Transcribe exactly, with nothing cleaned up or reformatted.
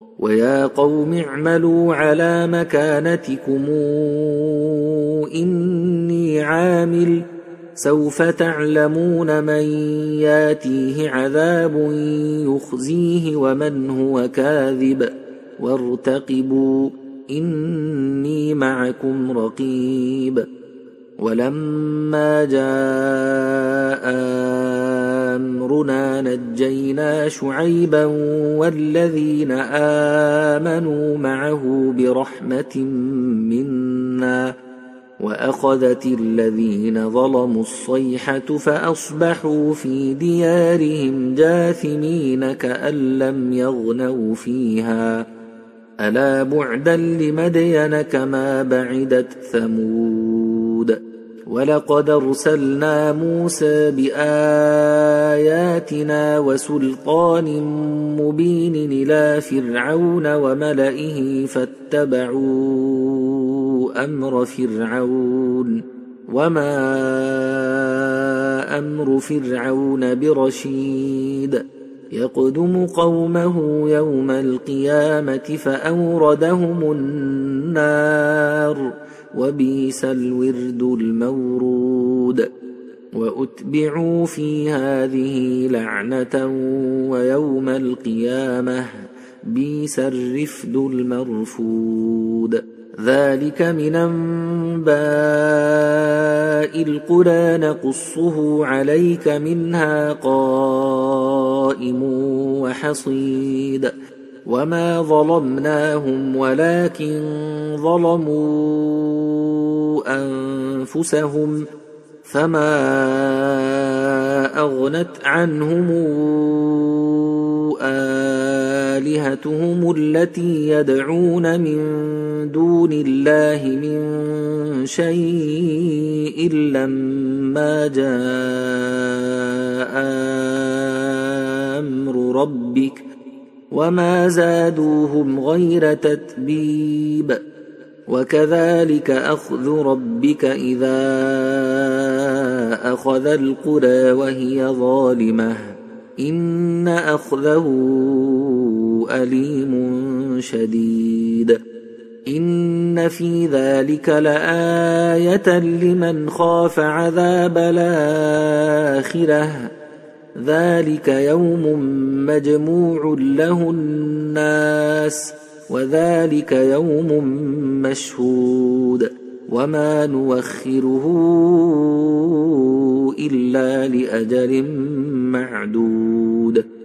ويا قوم اعملوا على مكانتكم إني عامل سوف تعلمون من ياتيه عذاب يخزيه ومن هو كاذب وارتقبوا إني معكم رقيب. ولما جاء أمرنا نجينا شعيبا والذين آمنوا معه برحمة منا وأخذت الذين ظلموا الصيحة فأصبحوا في ديارهم جاثمين كأن لم يغنوا فيها ألا بعدا لمدين كما بعدت ثمود. ولقد أرسلنا موسى بآياتنا وسلطان مبين إلى فرعون وملئه فاتبعوا أمر فرعون وما أمر فرعون برشيد يقدم قومه يوم القيامة فأوردهم النار وبئس الورد المورود. وأتبعوا في هذه لعنة ويوم القيامة بئس الرفد المرفود. ذلك من أنباء القرى نقصه عليك منها قائم وحصيد. وما ظلمناهم ولكن ظلموا أنفسهم فما أغنت عنهم آلهتهم التي يدعون من دون الله من شيء لما جاء أمر ربك وما زادوهم غير تتبيب. وكذلك أخذ ربك إذا أخذ القرى وهي ظالمة إن أخذه أليم شديد. إن في ذلك لآية لمن خاف عذاب الآخرة ذلك يوم مجموع له الناس وذلك يوم مشهود وما نوخره إلا لأجل معدود.